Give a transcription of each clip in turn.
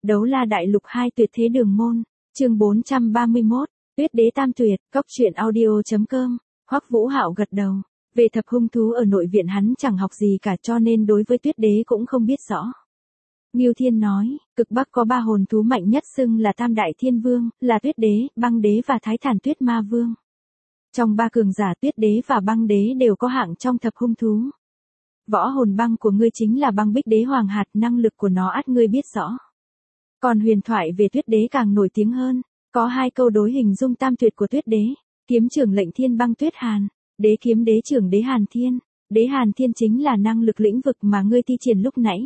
Đấu La Đại Lục 2 Tuyệt Thế Đường Môn, chương 431, Tuyết Đế Tam Tuyệt, Cốc truyện audio.com, Hoắc Vũ Hạo gật đầu. Về thập hung thú ở nội viện hắn chẳng học gì cả cho nên đối với Tuyết Đế cũng không biết rõ. Ngưu Thiên nói, cực Bắc có 3 hồn thú mạnh nhất xưng là Tam Đại Thiên Vương, là Tuyết Đế, Băng Đế và Thái Thản Tuyết Ma Vương. Trong 3 cường giả Tuyết Đế và Băng Đế đều có hạng trong thập hung thú. Võ hồn băng của ngươi chính là Băng Bích Đế Hoàng Hạt, năng lực của nó ắt ngươi biết rõ. Còn huyền thoại về Tuyết Đế càng nổi tiếng hơn, có 2 câu đối hình dung tam tuyệt của Tuyết Đế, kiếm trưởng lệnh thiên băng tuyết hàn, đế kiếm đế trưởng đế hàn thiên. Đế hàn thiên chính là năng lực lĩnh vực mà ngươi thi triển lúc nãy.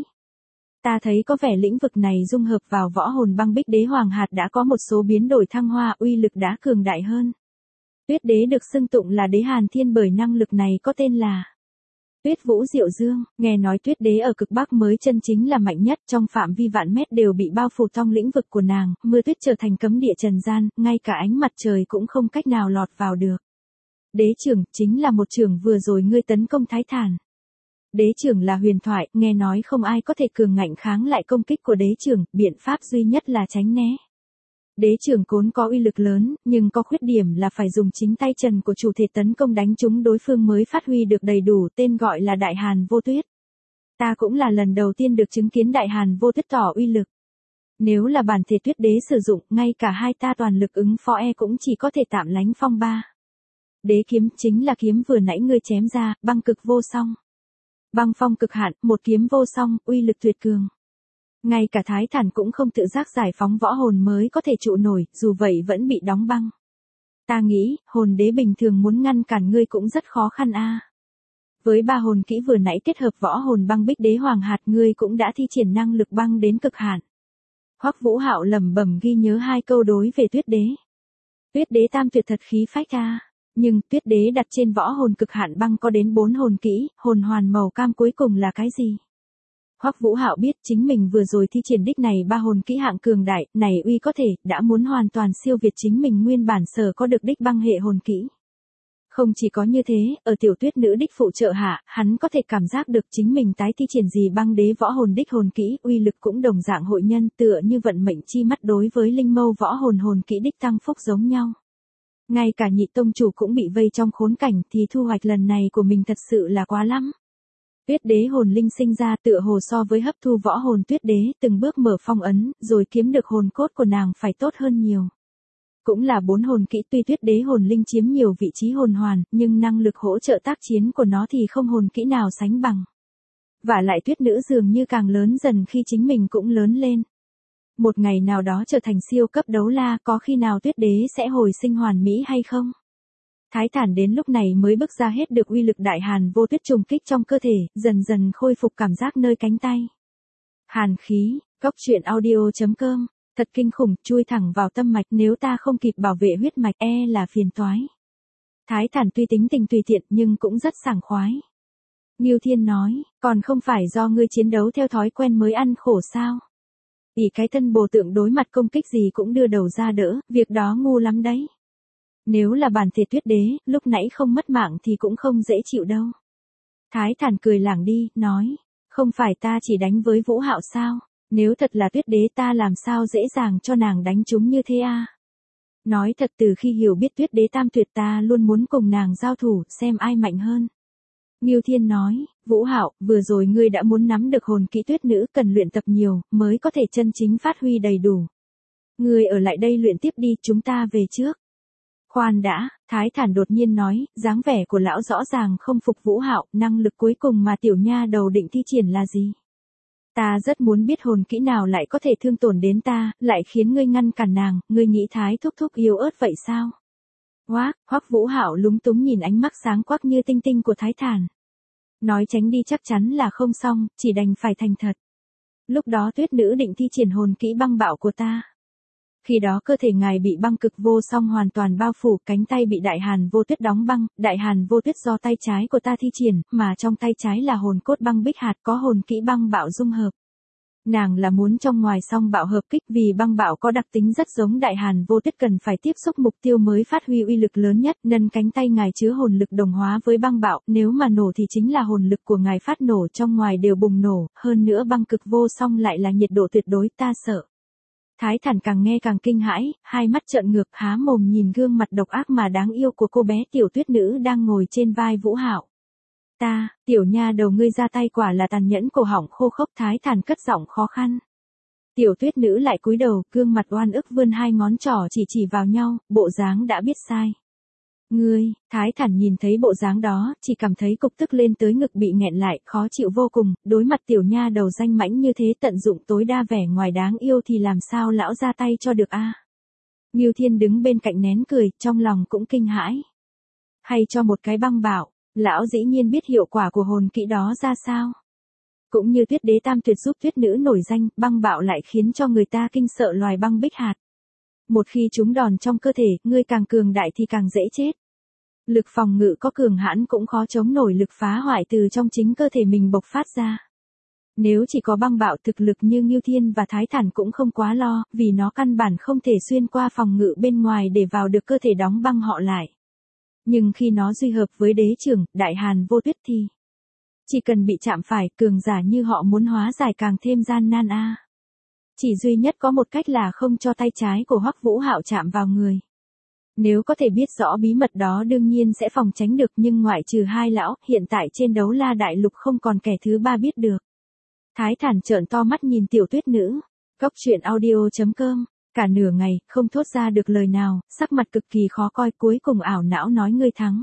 Ta thấy có vẻ lĩnh vực này dung hợp vào võ hồn Băng Bích Đế Hoàng Hạt đã có một số biến đổi thăng hoa, uy lực đã cường đại hơn. Tuyết Đế được xưng tụng là đế hàn thiên bởi năng lực này có tên là Tuyết Vũ Diệu Dương. Nghe nói Tuyết Đế ở cực Bắc mới chân chính là mạnh nhất, trong phạm vi vạn mét đều bị bao phủ trong lĩnh vực của nàng, mưa tuyết trở thành cấm địa trần gian, ngay cả ánh mặt trời cũng không cách nào lọt vào được. Đế trưởng chính là một trưởng vừa rồi ngươi tấn công Thái Thản. Đế trưởng là huyền thoại, nghe nói không ai có thể cường ngạnh kháng lại công kích của đế trưởng, biện pháp duy nhất là tránh né. Đế trưởng cốn có uy lực lớn, nhưng có khuyết điểm là phải dùng chính tay trần của chủ thể tấn công đánh trúng đối phương mới phát huy được đầy đủ, tên gọi là Đại Hàn Vô Tuyết. Ta cũng là lần đầu tiên được chứng kiến Đại Hàn Vô Tuyết tỏ uy lực. Nếu là bản thể Tuyết Đế sử dụng, ngay cả hai ta toàn lực ứng phó cũng chỉ có thể tạm lánh phong ba. Đế kiếm chính là kiếm vừa nãy ngươi chém ra, băng cực vô song. Băng phong cực hạn, một kiếm vô song, uy lực tuyệt cường. Ngay cả Thái Thản cũng không tự giác giải phóng võ hồn mới có thể trụ nổi, dù vậy vẫn bị đóng băng. Ta nghĩ, hồn đế bình thường muốn ngăn cản ngươi cũng rất khó khăn a. Với 3 hồn kỹ vừa nãy kết hợp võ hồn Băng Bích Đế Hoàng Hạt, ngươi cũng đã thi triển năng lực băng đến cực hạn. Hoắc Vũ Hạo lẩm bẩm ghi nhớ 2 câu đối về Tuyết Đế. Tuyết Đế tam tuyệt thật khí phách a. Nhưng Tuyết Đế đặt trên võ hồn cực hạn băng có đến 4 hồn kỹ, hồn hoàn màu cam cuối cùng là cái gì? Hoắc Vũ Hạo biết chính mình vừa rồi thi triển đích này 3 hồn kỹ hạng cường đại, này uy có thể, đã muốn hoàn toàn siêu việt chính mình nguyên bản sở có được đích băng hệ hồn kỹ. Không chỉ có như thế, ở tiểu tuyết nữ đích phụ trợ hạ, hắn có thể cảm giác được chính mình tái thi triển gì băng đế võ hồn đích hồn kỹ, uy lực cũng đồng dạng hội nhân, tựa như vận mệnh chi mắt đối với linh mâu võ hồn kỹ đích tăng phúc giống nhau. Ngay cả nhị tông chủ cũng bị vây trong khốn cảnh thì thu hoạch lần này của mình thật sự là quá lắm. Tuyết Đế hồn linh sinh ra tựa hồ so với hấp thu võ hồn Tuyết Đế từng bước mở phong ấn, rồi kiếm được hồn cốt của nàng phải tốt hơn nhiều. Cũng là 4 hồn kỹ, tuy Tuyết Đế hồn linh chiếm nhiều vị trí hồn hoàn, nhưng năng lực hỗ trợ tác chiến của nó thì không hồn kỹ nào sánh bằng. Và lại Tuyết nữ dường như càng lớn dần khi chính mình cũng lớn lên. Một ngày nào đó trở thành siêu cấp đấu la, có khi nào Tuyết Đế sẽ hồi sinh hoàn mỹ hay không? Thái Thản đến lúc này mới bức ra hết được uy lực Đại Hàn Vô Tuyết trùng kích trong cơ thể, dần dần khôi phục cảm giác nơi cánh tay. Hàn khí, Cốc truyện audio.com, thật kinh khủng, chui thẳng vào tâm mạch, nếu ta không kịp bảo vệ huyết mạch là phiền toái. Thái Thản tuy tính tình tùy tiện nhưng cũng rất sảng khoái. Ngưu Thiên nói, còn không phải do ngươi chiến đấu theo thói quen mới ăn khổ sao? Ỷ cái thân bồ tượng đối mặt công kích gì cũng đưa đầu ra đỡ, việc đó ngu lắm đấy. Nếu là bản thể Tuyết Đế, lúc nãy không mất mạng thì cũng không dễ chịu đâu. Thái Thản cười lảng đi, nói, không phải ta chỉ đánh với Vũ Hạo sao, nếu thật là Tuyết Đế ta làm sao dễ dàng cho nàng đánh trúng như thế a? Nói thật, từ khi hiểu biết Tuyết Đế tam tuyệt ta luôn muốn cùng nàng giao thủ, xem ai mạnh hơn. Ngưu Thiên nói, Vũ Hạo, vừa rồi ngươi đã muốn nắm được hồn kỹ Tuyết nữ, cần luyện tập nhiều, mới có thể chân chính phát huy đầy đủ. Ngươi ở lại đây luyện tiếp đi, chúng ta về trước. Khoan đã, Thái Thản đột nhiên nói, dáng vẻ của lão rõ ràng không phục Vũ Hạo, năng lực cuối cùng mà tiểu nha đầu định thi triển là gì? Ta rất muốn biết hồn kỹ nào lại có thể thương tổn đến ta, lại khiến ngươi ngăn cản nàng, ngươi nghĩ Thái thúc thúc yếu ớt vậy sao? Hoắc Vũ Hạo lúng túng nhìn ánh mắt sáng quắc như tinh tinh của Thái Thản. Nói tránh đi chắc chắn là không xong, chỉ đành phải thành thật. Lúc đó Tuyết nữ định thi triển hồn kỹ băng bạo của ta. Khi đó cơ thể ngài bị băng cực vô song hoàn toàn bao phủ, cánh tay bị Đại Hàn Vô Tuyết đóng băng, Đại Hàn Vô Tuyết do tay trái của ta thi triển, mà trong tay trái là hồn cốt Băng Bích Hạt có hồn kỹ băng bạo dung hợp. Nàng là muốn trong ngoài song bạo hợp kích, vì băng bạo có đặc tính rất giống Đại Hàn Vô Tuyết, cần phải tiếp xúc mục tiêu mới phát huy uy lực lớn nhất, nên cánh tay ngài chứa hồn lực đồng hóa với băng bạo, nếu mà nổ thì chính là hồn lực của ngài phát nổ, trong ngoài đều bùng nổ, hơn nữa băng cực vô song lại là nhiệt độ tuyệt đối, ta sợ. Thái Thản càng nghe càng kinh hãi, hai mắt trợn ngược há mồm nhìn gương mặt độc ác mà đáng yêu của cô bé tiểu tuyết nữ đang ngồi trên vai Vũ Hạo. Tiểu nha đầu ngươi ra tay quả là tàn nhẫn, cổ họng khô khốc Thái Thản cất giọng khó khăn. Tiểu tuyết nữ lại cúi đầu, gương mặt oan ức vươn hai ngón trỏ chỉ vào nhau, bộ dáng đã biết sai. Ngươi, Thái Thản nhìn thấy bộ dáng đó, chỉ cảm thấy cục tức lên tới ngực bị nghẹn lại, khó chịu vô cùng, đối mặt tiểu nha đầu danh mãnh như thế tận dụng tối đa vẻ ngoài đáng yêu thì làm sao lão ra tay cho được a? Ngưu Thiên đứng bên cạnh nén cười, trong lòng cũng kinh hãi. Hay cho một cái băng bạo, lão dĩ nhiên biết hiệu quả của hồn kỹ đó ra sao. Cũng như Tuyết Đế Tam Tuyệt giúp tuyết nữ nổi danh, băng bạo lại khiến cho người ta kinh sợ loài băng bích hạt. Một khi chúng đòn trong cơ thể, ngươi càng cường đại thì càng dễ chết. Lực phòng ngự có cường hãn cũng khó chống nổi lực phá hoại từ trong chính cơ thể mình bộc phát ra. Nếu chỉ có băng bạo thực lực như Ngưu Thiên và Thái Thản cũng không quá lo, vì nó căn bản không thể xuyên qua phòng ngự bên ngoài để vào được cơ thể đóng băng họ lại. Nhưng khi nó duy hợp với đế trưởng, Đại Hàn Vô Tuyết thì chỉ cần bị chạm phải, cường giả như họ muốn hóa giải càng thêm gian nan a. Chỉ duy nhất có một cách là không cho tay trái của Hoắc Vũ Hạo chạm vào người. Nếu có thể biết rõ bí mật đó đương nhiên sẽ phòng tránh được, nhưng ngoại trừ hai lão, hiện tại trên Đấu La Đại Lục không còn kẻ thứ ba biết được. Thái Thản trợn to mắt nhìn tiểu tuyết nữ. Cốc truyện audio.com, cả nửa ngày, không thốt ra được lời nào, sắc mặt cực kỳ khó coi, cuối cùng ảo não nói ngươi thắng.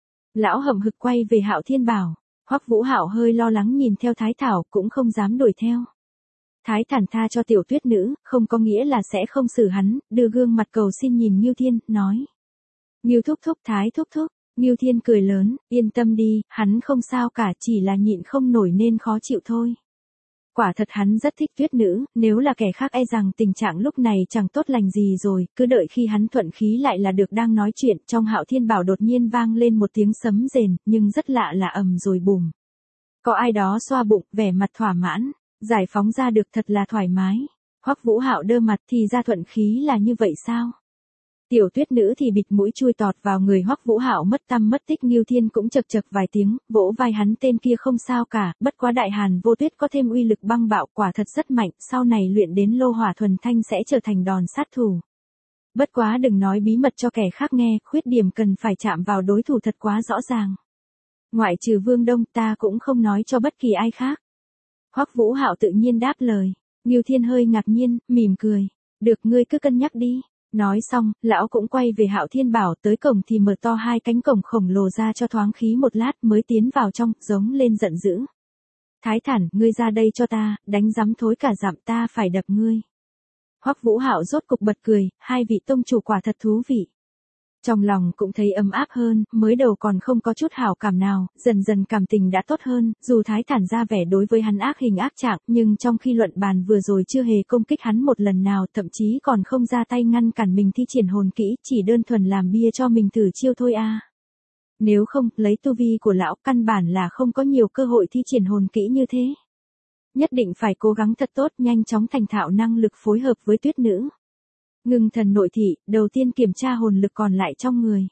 Lão hậm hực quay về Hạo Thiên bảo. Hoắc Vũ Hạo hơi lo lắng nhìn theo Thái Thảo, cũng không dám đuổi theo. Thái Thản tha cho tiểu tuyết nữ, không có nghĩa là sẽ không xử hắn, đưa gương mặt cầu xin nhìn Ngưu Thiên, nói. Ngưu thúc thúc, Thái thúc thúc. Ngưu Thiên cười lớn, yên tâm đi, hắn không sao cả, chỉ là nhịn không nổi nên khó chịu thôi. Quả thật hắn rất thích tuyết nữ, nếu là kẻ khác e rằng tình trạng lúc này chẳng tốt lành gì rồi, cứ đợi khi hắn thuận khí lại là được. Đang nói chuyện, trong Hạo Thiên bảo đột nhiên vang lên một tiếng sấm rền, nhưng rất lạ là ầm rồi bùm. Có ai đó xoa bụng, vẻ mặt thỏa mãn, giải phóng ra được thật là thoải mái. Hoắc Vũ Hạo đơ mặt, thì ra thuận khí là như vậy sao? Tiểu tuyết nữ thì bịt mũi chui tọt vào người Hoắc Vũ Hạo mất tăm mất tích. Ngưu Thiên cũng chậc chậc vài tiếng, vỗ vai hắn, tên kia không sao cả, bất quá Đại Hàn Vô Tuyết có thêm uy lực băng bạo, quả thật rất mạnh, sau này luyện đến lô hỏa thuần thanh sẽ trở thành đòn sát thủ. Bất quá đừng nói bí mật cho kẻ khác nghe, khuyết điểm cần phải chạm vào đối thủ thật quá rõ ràng. Ngoại trừ Vương Đông, ta cũng không nói cho bất kỳ ai khác. Hoắc Vũ Hạo tự nhiên đáp lời. Ngưu Thiên hơi ngạc nhiên, mỉm cười. Được, ngươi cứ cân nhắc đi. Nói xong, lão cũng quay về Hạo Thiên bảo, tới cổng thì mở to hai cánh cổng khổng lồ ra cho thoáng khí một lát mới tiến vào trong, giống lên giận dữ. Thái Thản, ngươi ra đây cho ta, đánh rắm thối cả dặm, ta phải đập ngươi. Hoắc Vũ Hạo rốt cục bật cười, hai vị tông chủ quả thật thú vị. Trong lòng cũng thấy ấm áp hơn, mới đầu còn không có chút hảo cảm nào, dần dần cảm tình đã tốt hơn, dù Thái Thản ra vẻ đối với hắn ác hình ác trạng, nhưng trong khi luận bàn vừa rồi chưa hề công kích hắn một lần nào, thậm chí còn không ra tay ngăn cản mình thi triển hồn kỹ, chỉ đơn thuần làm bia cho mình thử chiêu thôi a. Nếu không, lấy tu vi của lão, căn bản là không có nhiều cơ hội thi triển hồn kỹ như thế. Nhất định phải cố gắng thật tốt, nhanh chóng thành thạo năng lực phối hợp với tuyết nữ. Ngưng thần nội thị, đầu tiên kiểm tra hồn lực còn lại trong người.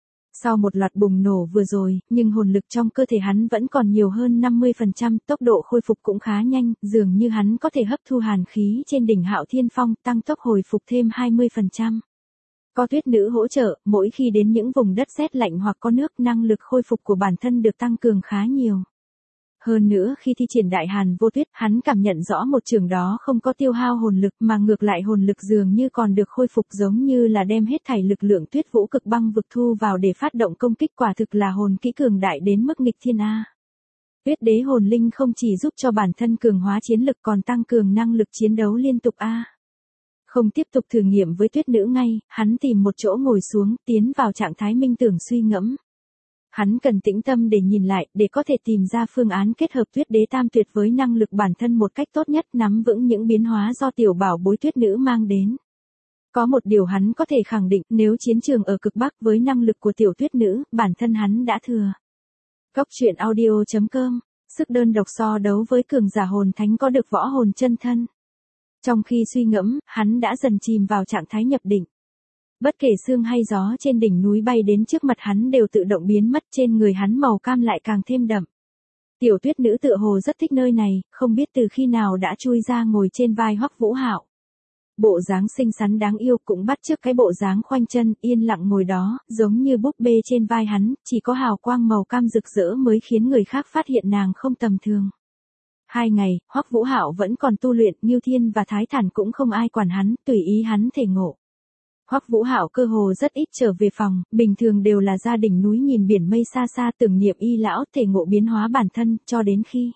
Sau một loạt bùng nổ vừa rồi, nhưng hồn lực trong cơ thể hắn vẫn còn nhiều hơn 50%, tốc độ khôi phục cũng khá nhanh, dường như hắn có thể hấp thu hàn khí trên đỉnh Hạo Thiên Phong, tăng tốc hồi phục thêm 20%. Có tuyết nữ hỗ trợ, mỗi khi đến những vùng đất rét lạnh hoặc có nước, năng lực khôi phục của bản thân được tăng cường khá nhiều. Hơn nữa khi thi triển Đại Hàn Vô Tuyết, hắn cảm nhận rõ một trường đó không có tiêu hao hồn lực mà ngược lại hồn lực dường như còn được khôi phục, giống như là đem hết thảy lực lượng Tuyết Vũ Cực Băng vực thu vào để phát động công kích, quả thực là hồn kỹ cường đại đến mức nghịch thiên a. Tuyết Đế hồn linh không chỉ giúp cho bản thân cường hóa chiến lực còn tăng cường năng lực chiến đấu liên tục a. Không tiếp tục thử nghiệm với tuyết nữ ngay, hắn tìm một chỗ ngồi xuống, tiến vào trạng thái minh tưởng suy ngẫm. Hắn cần tĩnh tâm để nhìn lại, để có thể tìm ra phương án kết hợp Tuyết Đế Tam Tuyệt với năng lực bản thân một cách tốt nhất, nắm vững những biến hóa do tiểu bảo bối tuyết nữ mang đến. Có một điều hắn có thể khẳng định, nếu chiến trường ở cực Bắc với năng lực của tiểu tuyết nữ, bản thân hắn đã thừa. Cốc truyện audio.com, sức đơn độc so đấu với cường giả hồn thánh có được võ hồn chân thân. Trong khi suy ngẫm, hắn đã dần chìm vào trạng thái nhập định. Bất kể sương hay gió trên đỉnh núi bay đến trước mặt hắn đều tự động biến mất, trên người hắn màu cam lại càng thêm đậm. Tiểu tuyết nữ tựa hồ rất thích nơi này, không biết từ khi nào đã chui ra ngồi trên vai Hoắc Vũ Hạo. Bộ dáng xinh xắn đáng yêu cũng bắt chước cái bộ dáng khoanh chân, yên lặng ngồi đó, giống như búp bê trên vai hắn, chỉ có hào quang màu cam rực rỡ mới khiến người khác phát hiện nàng không tầm thường. 2 ngày, Hoắc Vũ Hạo vẫn còn tu luyện, Ngưu Thiên và Thái Thản cũng không ai quản hắn, tùy ý hắn thể ngộ. Hoắc Vũ Hạo cơ hồ rất ít trở về phòng, bình thường đều là ra đỉnh núi nhìn biển mây xa xa tưởng niệm y lão, thể ngộ biến hóa bản thân, cho đến khi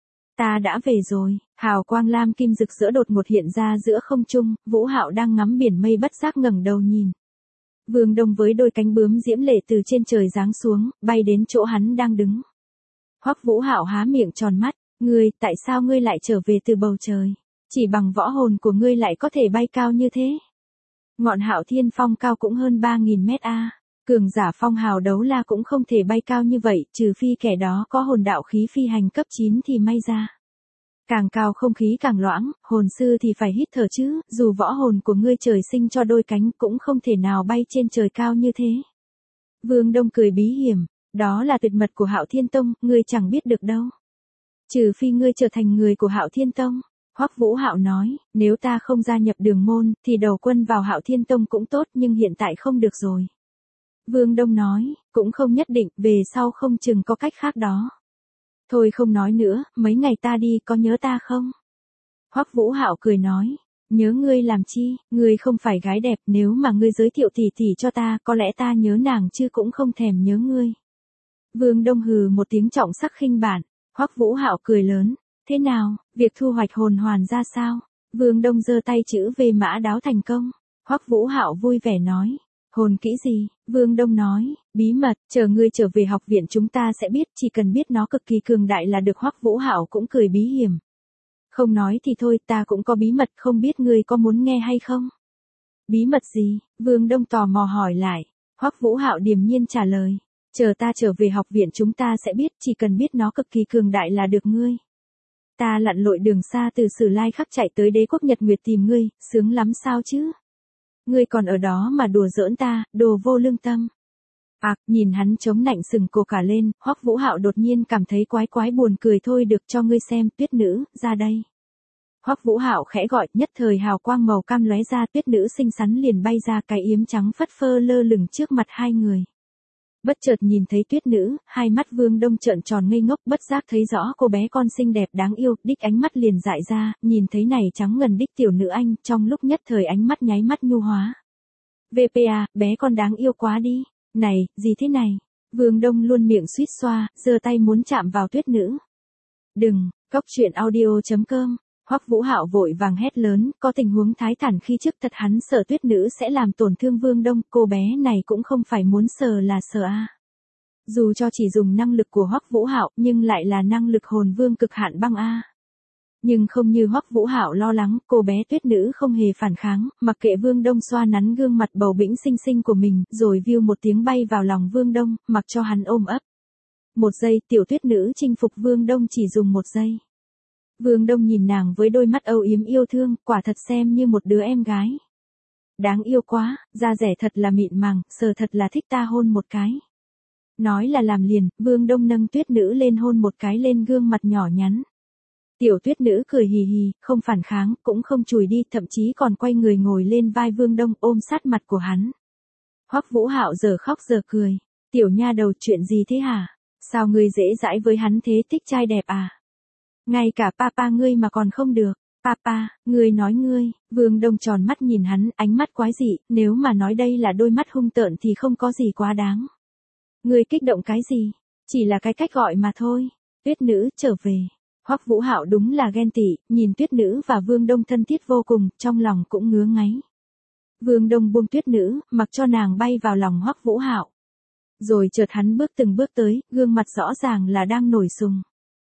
ta đã về rồi, hào quang lam kim rực rỡ đột ngột hiện ra giữa không trung, Vũ Hạo đang ngắm biển mây bất giác ngẩng đầu nhìn. Vương Đông với đôi cánh bướm diễm lệ từ trên trời giáng xuống, bay đến chỗ hắn đang đứng. Hoắc Vũ Hạo há miệng tròn mắt, ngươi, tại sao ngươi lại trở về từ bầu trời? Chỉ bằng võ hồn của ngươi lại có thể bay cao như thế? Ngọn Hạo Thiên Phong cao cũng hơn 3.000 mét a. Cường giả phong hào đấu la cũng không thể bay cao như vậy, trừ phi kẻ đó có hồn đạo khí phi hành cấp 9 thì may ra. Càng cao không khí càng loãng, hồn sư thì phải hít thở chứ, dù võ hồn của ngươi trời sinh cho đôi cánh cũng không thể nào bay trên trời cao như thế. Vương Đông cười bí hiểm, đó là tuyệt mật của Hạo Thiên Tông, ngươi chẳng biết được đâu. Trừ phi ngươi trở thành người của Hạo Thiên Tông. Hoắc Vũ Hạo nói, nếu ta không gia nhập Đường môn, thì đầu quân vào Hạo Thiên Tông cũng tốt, nhưng hiện tại không được rồi. Vương Đông nói, cũng không nhất định, về sau không chừng có cách khác đó. Thôi không nói nữa, mấy ngày ta đi có nhớ ta không? Hoắc Vũ Hạo cười nói, nhớ ngươi làm chi, ngươi không phải gái đẹp, nếu mà ngươi giới thiệu tỷ tỷ cho ta, có lẽ ta nhớ nàng chứ cũng không thèm nhớ ngươi. Vương Đông hừ một tiếng trọng sắc khinh bản, Hoắc Vũ Hạo cười lớn, thế nào, việc thu hoạch hồn hoàn ra sao? Vương Đông giơ tay chữ V mã đáo thành công. Hoắc Vũ Hạo vui vẻ nói, hồn kỹ gì? Vương Đông nói, bí mật, chờ ngươi trở về học viện chúng ta sẽ biết, chỉ cần biết nó cực kỳ cường đại là được. Hoắc Vũ Hạo cũng cười bí hiểm. Không nói thì thôi, ta cũng có bí mật, không biết ngươi có muốn nghe hay không? Bí mật gì? Vương Đông tò mò hỏi lại. Hoắc Vũ Hạo điềm nhiên trả lời, chờ ta trở về học viện chúng ta sẽ biết, chỉ cần biết nó cực kỳ cường đại là được ngươi. Ta lặn lội đường xa từ Sử Lai Khắc chạy tới Đế quốc Nhật Nguyệt tìm ngươi, sướng lắm sao chứ? Ngươi còn ở đó mà đùa giỡn ta, đồ vô lương tâm. Nhìn hắn chống nạnh sừng cổ cả lên, Hoắc Vũ Hạo đột nhiên cảm thấy quái quái buồn cười. Thôi được, cho ngươi xem, Tuyết nữ, ra đây. Hoắc Vũ Hạo khẽ gọi, nhất thời hào quang màu cam lóe ra, Tuyết nữ xinh xắn liền bay ra, cái yếm trắng phất phơ lơ lửng trước mặt hai người. Bất chợt nhìn thấy Tuyết nữ, hai mắt Vương Đông trợn tròn ngây ngốc, bất giác thấy rõ cô bé con xinh đẹp đáng yêu, đích ánh mắt liền dại ra, nhìn thấy này trắng ngần đích tiểu nữ anh, trong lúc nhất thời ánh mắt nháy mắt nhu hóa. VPA, bé con đáng yêu quá đi. Này, gì thế này? Vương Đông luôn miệng suýt xoa, giơ tay muốn chạm vào Tuyết nữ. Đừng, coctruyện.audio.com. Hoắc Vũ Hạo vội vàng hét lớn, có tình huống Thái Thản khi trước thật hắn sợ Tuyết nữ sẽ làm tổn thương Vương Đông, cô bé này cũng không phải muốn sờ là sờ a. Dù cho chỉ dùng năng lực của Hoắc Vũ Hạo, nhưng lại là năng lực hồn vương cực hạn băng a. Nhưng không như Hoắc Vũ Hạo lo lắng, cô bé Tuyết nữ không hề phản kháng, mặc kệ Vương Đông xoa nắn gương mặt bầu bĩnh xinh xinh của mình, rồi viu một tiếng bay vào lòng Vương Đông, mặc cho hắn ôm ấp. 1 giây, tiểu Tuyết nữ chinh phục Vương Đông chỉ dùng 1 giây. Vương Đông nhìn nàng với đôi mắt âu yếm yêu thương, quả thật xem như một đứa em gái. Đáng yêu quá, da rẻ thật là mịn màng, sờ thật là thích, ta hôn một cái. Nói là làm liền, Vương Đông nâng Tuyết nữ lên hôn một cái lên gương mặt nhỏ nhắn. Tiểu Tuyết nữ cười hì hì, không phản kháng, cũng không chùi đi, thậm chí còn quay người ngồi lên vai Vương Đông ôm sát mặt của hắn. Hoắc Vũ Hạo giờ khóc giờ cười. Tiểu nha đầu, chuyện gì thế hả? Sao ngươi dễ dãi với hắn thế, thích trai đẹp à? Ngay cả papa ngươi mà còn không được. Papa, ngươi nói ngươi. Vương Đông tròn mắt nhìn hắn, ánh mắt quái dị, nếu mà nói đây là đôi mắt hung tợn thì không có gì quá đáng. Ngươi kích động cái gì? Chỉ là cái cách gọi mà thôi. Tuyết nữ, trở về. Hoắc Vũ Hạo đúng là ghen tị, nhìn Tuyết nữ và Vương Đông thân thiết vô cùng, trong lòng cũng ngứa ngáy. Vương Đông buông Tuyết nữ, mặc cho nàng bay vào lòng Hoắc Vũ Hạo. Rồi chợt hắn bước từng bước tới, gương mặt rõ ràng là đang nổi sùng.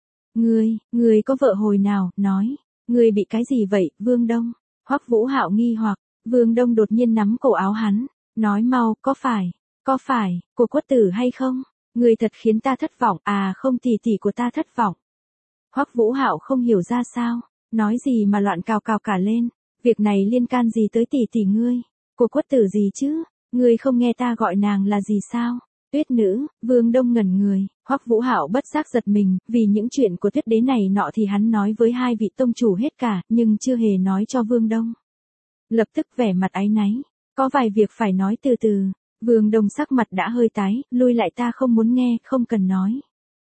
Ngươi có vợ hồi nào, nói, ngươi bị cái gì vậy, Vương Đông? Hoắc Vũ Hạo nghi hoặc, Vương Đông đột nhiên nắm cổ áo hắn, nói mau, có phải, của Quất Tử hay không? Ngươi thật khiến ta thất vọng, không, tỷ tỷ của ta thất vọng. Hoắc Vũ Hạo không hiểu ra sao, nói gì mà loạn cào cào cả lên, việc này liên can gì tới tỷ tỷ ngươi? Của Quất Tử gì chứ? Ngươi không nghe ta gọi nàng là gì sao? Tuyết nữ. Vương Đông ngẩn người, Hoắc Vũ Hạo bất giác giật mình, vì những chuyện của Tuyết đế này nọ thì hắn nói với hai vị tông chủ hết cả, nhưng chưa hề nói cho Vương Đông. Lập tức vẻ mặt áy náy. Có vài việc phải nói từ từ. Vương Đông sắc mặt đã hơi tái, lui lại ta không muốn nghe, không cần nói.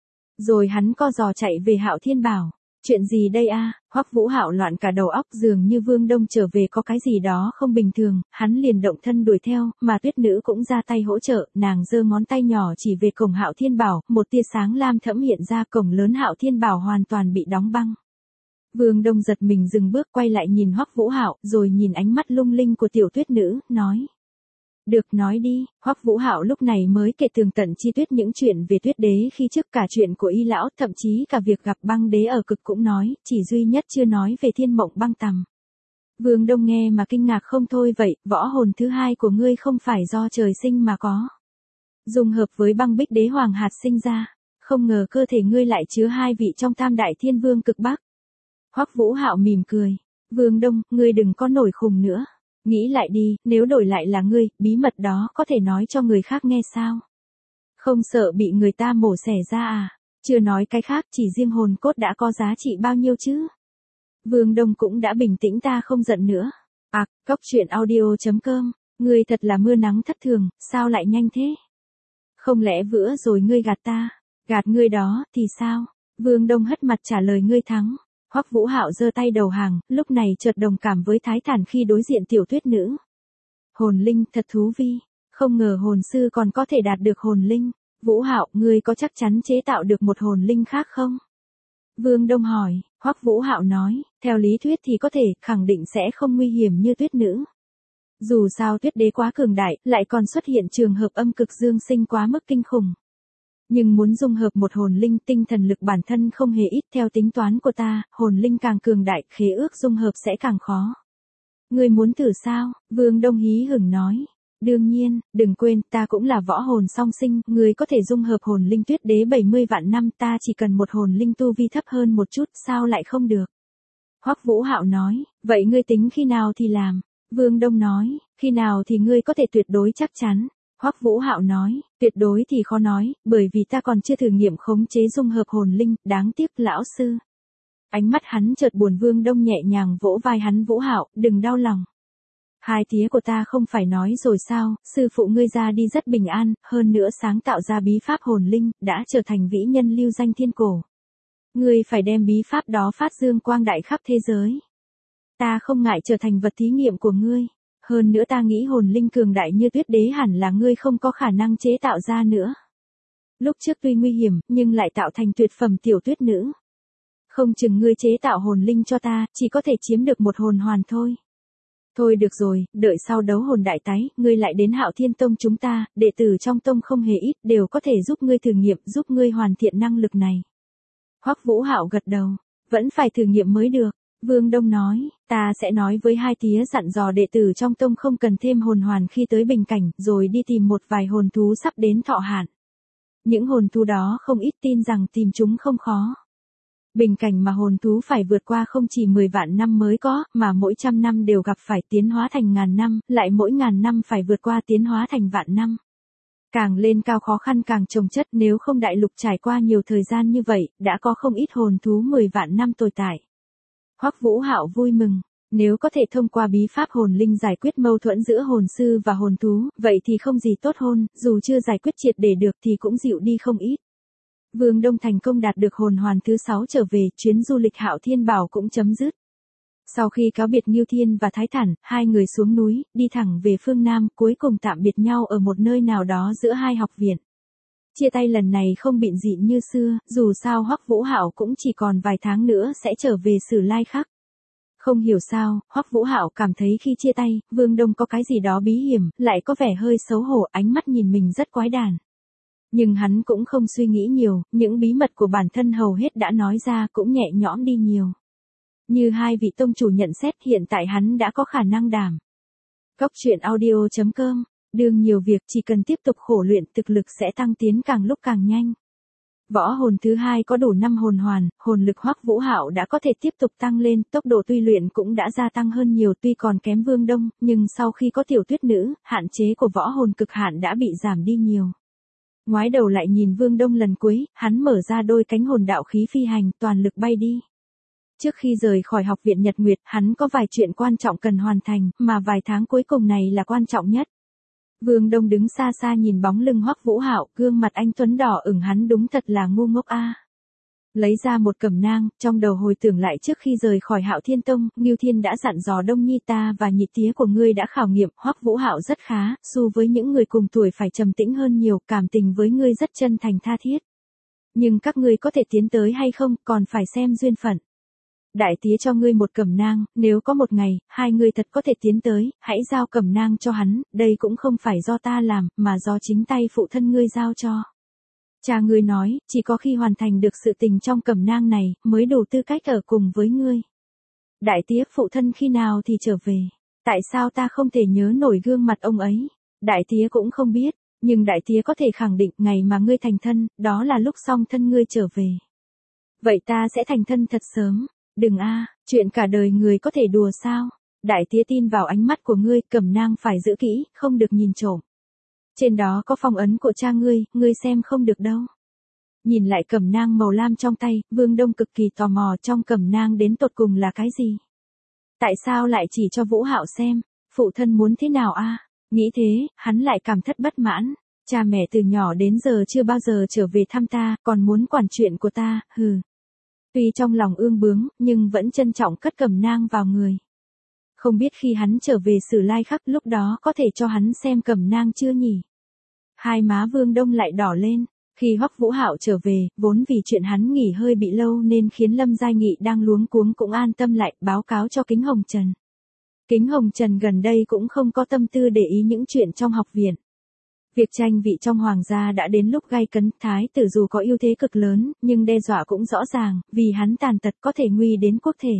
Rồi hắn co giò chạy về Hạo Thiên Bảo. Chuyện gì đây a? Hoắc Vũ Hạo loạn cả đầu óc, dường như Vương Đông trở về có cái gì đó không bình thường, hắn liền động thân đuổi theo, mà Tuyết Nữ cũng ra tay hỗ trợ, nàng giơ ngón tay nhỏ chỉ về cổng Hạo Thiên Bảo, một tia sáng lam thẫm hiện ra, cổng lớn Hạo Thiên Bảo hoàn toàn bị đóng băng. Vương Đông giật mình dừng bước, quay lại nhìn Hoắc Vũ Hạo, rồi nhìn ánh mắt lung linh của tiểu Tuyết Nữ, nói: "Được, nói đi." Hoắc Vũ Hạo lúc này mới kể tường tận chi tiết những chuyện về Tuyết Đế khi trước, cả chuyện của Y lão, thậm chí cả việc gặp Băng Đế ở Cực cũng nói, chỉ duy nhất chưa nói về Thiên Mộng Băng Tầm. Vương Đông nghe mà kinh ngạc không thôi. Vậy, võ hồn thứ hai của ngươi không phải do trời sinh mà có, dung hợp với Băng Bích Đế Hoàng hạt sinh ra, không ngờ cơ thể ngươi lại chứa hai vị trong Tam Đại Thiên Vương Cực Bắc. Hoắc Vũ Hạo mỉm cười: "Vương Đông, ngươi đừng có nổi khùng nữa. Nghĩ lại đi, nếu đổi lại là ngươi, bí mật đó có thể nói cho người khác nghe sao? Không sợ bị người ta mổ xẻ ra à? Chưa nói cái khác, chỉ riêng hồn cốt đã có giá trị bao nhiêu chứ?" Vương Đông cũng đã bình tĩnh, ta không giận nữa. Cóc truyện audio.com, ngươi thật là mưa nắng thất thường, sao lại nhanh thế? Không lẽ vừa rồi ngươi gạt ta? Gạt ngươi đó, thì sao? Vương Đông hất mặt trả lời: ngươi thắng. Hoắc Vũ Hạo giơ tay đầu hàng, lúc này chợt đồng cảm với Thái Thản khi đối diện tiểu Tuyết Nữ. Hồn linh, thật thú vi. Không ngờ hồn sư còn có thể đạt được hồn linh. Vũ Hạo, ngươi có chắc chắn chế tạo được một hồn linh khác không? Vương Đông hỏi. Hoắc Vũ Hạo nói, theo lý thuyết thì có thể, khẳng định sẽ không nguy hiểm như Tuyết Nữ. Dù sao Tuyết Đế quá cường đại, lại còn xuất hiện trường hợp âm cực dương sinh quá mức kinh khủng. Nhưng muốn dung hợp một hồn linh, tinh thần lực bản thân không hề ít, theo tính toán của ta, hồn linh càng cường đại, khế ước dung hợp sẽ càng khó. Ngươi muốn thử sao? Vương Đông hí hửng nói. Đương nhiên, đừng quên, ta cũng là võ hồn song sinh, ngươi có thể dung hợp hồn linh Tuyết Đế 70 vạn năm, ta chỉ cần một hồn linh tu vi thấp hơn một chút, sao lại không được? Hoắc Vũ Hạo nói, vậy ngươi tính khi nào thì làm? Vương Đông nói, khi nào thì ngươi có thể tuyệt đối chắc chắn? Hoắc Vũ Hạo nói, tuyệt đối thì khó nói, bởi vì ta còn chưa thử nghiệm khống chế dung hợp hồn linh, đáng tiếc lão sư. Ánh mắt hắn chợt buồn. Vương Đông nhẹ nhàng vỗ vai hắn. Vũ Hạo, đừng đau lòng. Hai tía của ta không phải nói rồi sao, sư phụ ngươi ra đi rất bình an, hơn nữa sáng tạo ra bí pháp hồn linh, đã trở thành vĩ nhân lưu danh thiên cổ. Ngươi phải đem bí pháp đó phát dương quang đại khắp thế giới. Ta không ngại trở thành vật thí nghiệm của ngươi. Hơn nữa ta nghĩ hồn linh cường đại như Tuyết Đế hẳn là ngươi không có khả năng chế tạo ra nữa. Lúc trước tuy nguy hiểm, nhưng lại tạo thành tuyệt phẩm tiểu Tuyết Nữ. Không chừng ngươi chế tạo hồn linh cho ta, chỉ có thể chiếm được một hồn hoàn thôi. Thôi được rồi, đợi sau đấu hồn đại tái, ngươi lại đến Hạo Thiên Tông chúng ta, đệ tử trong tông không hề ít, đều có thể giúp ngươi thử nghiệm, giúp ngươi hoàn thiện năng lực này. Hoắc Vũ Hạo gật đầu, vẫn phải thử nghiệm mới được. Vương Đông nói, ta sẽ nói với hai tía dặn dò đệ tử trong tông không cần thêm hồn hoàn khi tới bình cảnh, rồi đi tìm một vài hồn thú sắp đến thọ hạn. Những hồn thú đó không ít, tin rằng tìm chúng không khó. Bình cảnh mà hồn thú phải vượt qua không chỉ 10 vạn năm mới có, mà mỗi 100 năm đều gặp phải tiến hóa thành ngàn năm, lại mỗi ngàn năm phải vượt qua tiến hóa thành vạn năm. Càng lên cao khó khăn càng chồng chất, nếu không đại lục trải qua nhiều thời gian như vậy, đã có không ít hồn thú 10 vạn năm tồn tại. Hoắc Vũ Hạo vui mừng, nếu có thể thông qua bí pháp hồn linh giải quyết mâu thuẫn giữa hồn sư và hồn thú, vậy thì không gì tốt hơn, dù chưa giải quyết triệt để được thì cũng dịu đi không ít. Vương Đông thành công đạt được hồn hoàn thứ 6 trở về, chuyến du lịch Hạo Thiên Bảo cũng chấm dứt. Sau khi cáo biệt Ngưu Thiên và Thái Thản, hai người xuống núi, đi thẳng về phương Nam, cuối cùng tạm biệt nhau ở một nơi nào đó giữa hai học viện. Chia tay lần này không bịn rịn như xưa, dù sao Hoắc Vũ Hạo cũng chỉ còn vài tháng nữa sẽ trở về Sử Lai Khắc. Không hiểu sao, Hoắc Vũ Hạo cảm thấy khi chia tay, Vương Đông có cái gì đó bí hiểm, lại có vẻ hơi xấu hổ, ánh mắt nhìn mình rất quái đản. Nhưng hắn cũng không suy nghĩ nhiều, những bí mật của bản thân hầu hết đã nói ra, cũng nhẹ nhõm đi nhiều. Như hai vị tông chủ nhận xét, hiện tại hắn đã có khả năng đảm. Cóc truyện audio.com, đương nhiều việc, chỉ cần tiếp tục khổ luyện, thực lực sẽ tăng tiến càng lúc càng nhanh. Võ hồn thứ hai có đủ 5 hồn hoàn, hồn lực Hoắc Vũ Hạo đã có thể tiếp tục tăng lên, tốc độ tuy luyện cũng đã gia tăng hơn nhiều, tuy còn kém Vương Đông, nhưng sau khi có tiểu Tuyết Nữ, hạn chế của võ hồn cực hạn đã bị giảm đi nhiều. Ngoái đầu lại nhìn Vương Đông lần cuối, hắn mở ra đôi cánh hồn đạo khí phi hành, toàn lực bay đi. Trước khi rời khỏi học viện Nhật Nguyệt, hắn có vài chuyện quan trọng cần hoàn thành, mà vài tháng cuối cùng này là quan trọng nhất. Vương Đông đứng xa xa nhìn bóng lưng Hoắc Vũ Hạo, gương mặt anh tuấn đỏ ửng, hắn đúng thật là ngu ngốc a. Lấy ra một cẩm nang, trong đầu hồi tưởng lại trước khi rời khỏi Hạo Thiên Tông, Ngưu Thiên đã dặn dò Đông Nhi ta và nhị tía của ngươi đã khảo nghiệm, Hoắc Vũ Hạo rất khá, so với những người cùng tuổi phải trầm tĩnh hơn nhiều, cảm tình với ngươi rất chân thành tha thiết. Nhưng các ngươi có thể tiến tới hay không, còn phải xem duyên phận. Đại tía cho ngươi một cẩm nang, nếu có một ngày, hai ngươi thật có thể tiến tới, hãy giao cẩm nang cho hắn, đây cũng không phải do ta làm, mà do chính tay phụ thân ngươi giao cho. Cha ngươi nói, chỉ có khi hoàn thành được sự tình trong cẩm nang này, mới đủ tư cách ở cùng với ngươi. Đại tía phụ thân khi nào thì trở về? Tại sao ta không thể nhớ nổi gương mặt ông ấy? Đại tía cũng không biết, nhưng đại tía có thể khẳng định ngày mà ngươi thành thân, đó là lúc song thân ngươi trở về. Vậy ta sẽ thành thân thật sớm. Đừng a, chuyện cả đời người có thể đùa sao? Đại tía tin vào ánh mắt của ngươi, cẩm nang phải giữ kỹ, không được nhìn trộm. Trên đó có phong ấn của cha ngươi xem không được đâu. Nhìn lại cẩm nang màu lam trong tay, Vương Đông cực kỳ tò mò trong cẩm nang đến tột cùng là cái gì? Tại sao lại chỉ cho Vũ Hạo xem? Phụ thân muốn thế nào a? Nghĩ thế, hắn lại cảm thất bất mãn. Cha mẹ từ nhỏ đến giờ chưa bao giờ trở về thăm ta, còn muốn quản chuyện của ta, hừ. Tuy trong lòng ương bướng, nhưng vẫn trân trọng cất cẩm nang vào người. Không biết khi hắn trở về Sử Lai Khắc lúc đó có thể cho hắn xem cẩm nang chưa nhỉ? Hai má Vương Đông lại đỏ lên. Khi Hoắc Vũ Hạo trở về, vốn vì chuyện hắn nghỉ hơi bị lâu nên khiến Lâm Giai Nghị đang luống cuống cũng an tâm lại, báo cáo cho Kính Hồng Trần. Kính Hồng Trần gần đây cũng không có tâm tư để ý những chuyện trong học viện. Việc tranh vị trong hoàng gia đã đến lúc gay cấn, thái tử dù có ưu thế cực lớn, nhưng đe dọa cũng rõ ràng, vì hắn tàn tật có thể nguy đến quốc thể.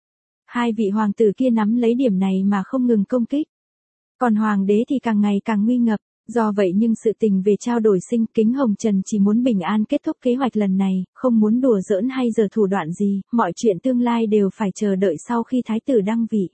Hai vị hoàng tử kia nắm lấy điểm này mà không ngừng công kích. Còn hoàng đế thì càng ngày càng nguy ngập, do vậy nhưng sự tình về trao đổi sinh, Kính Hồng Trần chỉ muốn bình an kết thúc kế hoạch lần này, không muốn đùa giỡn hay giở thủ đoạn gì, mọi chuyện tương lai đều phải chờ đợi sau khi thái tử đăng vị.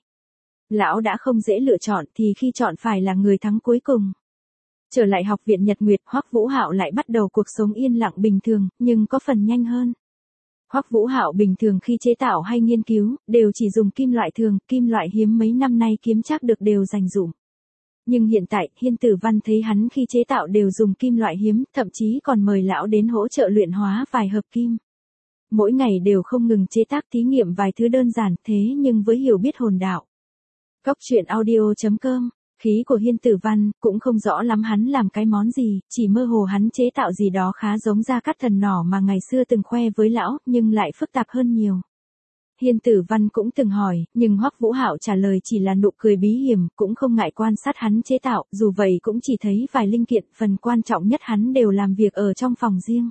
Lão đã không dễ lựa chọn thì khi chọn phải là người thắng cuối cùng. Trở lại học viện Nhật Nguyệt, Hoắc Vũ Hạo lại bắt đầu cuộc sống yên lặng bình thường, nhưng có phần nhanh hơn. Hoắc Vũ Hạo bình thường khi chế tạo hay nghiên cứu, đều chỉ dùng kim loại thường, kim loại hiếm mấy năm nay kiếm trác được đều dành dụm. Nhưng hiện tại, Hiên Tử Văn thấy hắn khi chế tạo đều dùng kim loại hiếm, thậm chí còn mời lão đến hỗ trợ luyện hóa vài hợp kim. Mỗi ngày đều không ngừng chế tác thí nghiệm vài thứ đơn giản, thế nhưng với hiểu biết hồn đạo. Góc truyện audio.com. Khí của Hiên Tử Văn, cũng không rõ lắm hắn làm cái món gì, chỉ mơ hồ hắn chế tạo gì đó khá giống Gia Cát Thần nỏ mà ngày xưa từng khoe với lão, nhưng lại phức tạp hơn nhiều. Hiên Tử Văn cũng từng hỏi, nhưng Hoắc Vũ Hạo trả lời chỉ là nụ cười bí hiểm, cũng không ngại quan sát hắn chế tạo, dù vậy cũng chỉ thấy vài linh kiện, phần quan trọng nhất hắn đều làm việc ở trong phòng riêng.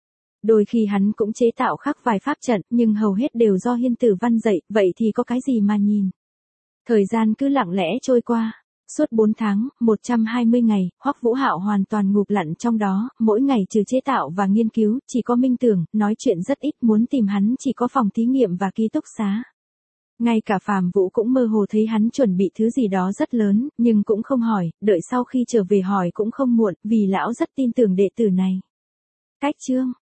Đôi khi hắn cũng chế tạo khắc vài pháp trận, nhưng hầu hết đều do Hiên Tử Văn dạy, vậy thì có cái gì mà nhìn. Thời gian cứ lặng lẽ trôi qua. Suốt 4 tháng, 120 ngày, Hoắc Vũ Hạo hoàn toàn ngụp lặn trong đó, mỗi ngày trừ chế tạo và nghiên cứu, chỉ có minh tưởng, nói chuyện rất ít, muốn tìm hắn chỉ có phòng thí nghiệm và ký túc xá. Ngay cả Phàm Vũ cũng mơ hồ thấy hắn chuẩn bị thứ gì đó rất lớn, nhưng cũng không hỏi, đợi sau khi trở về hỏi cũng không muộn, vì lão rất tin tưởng đệ tử này. Cách chương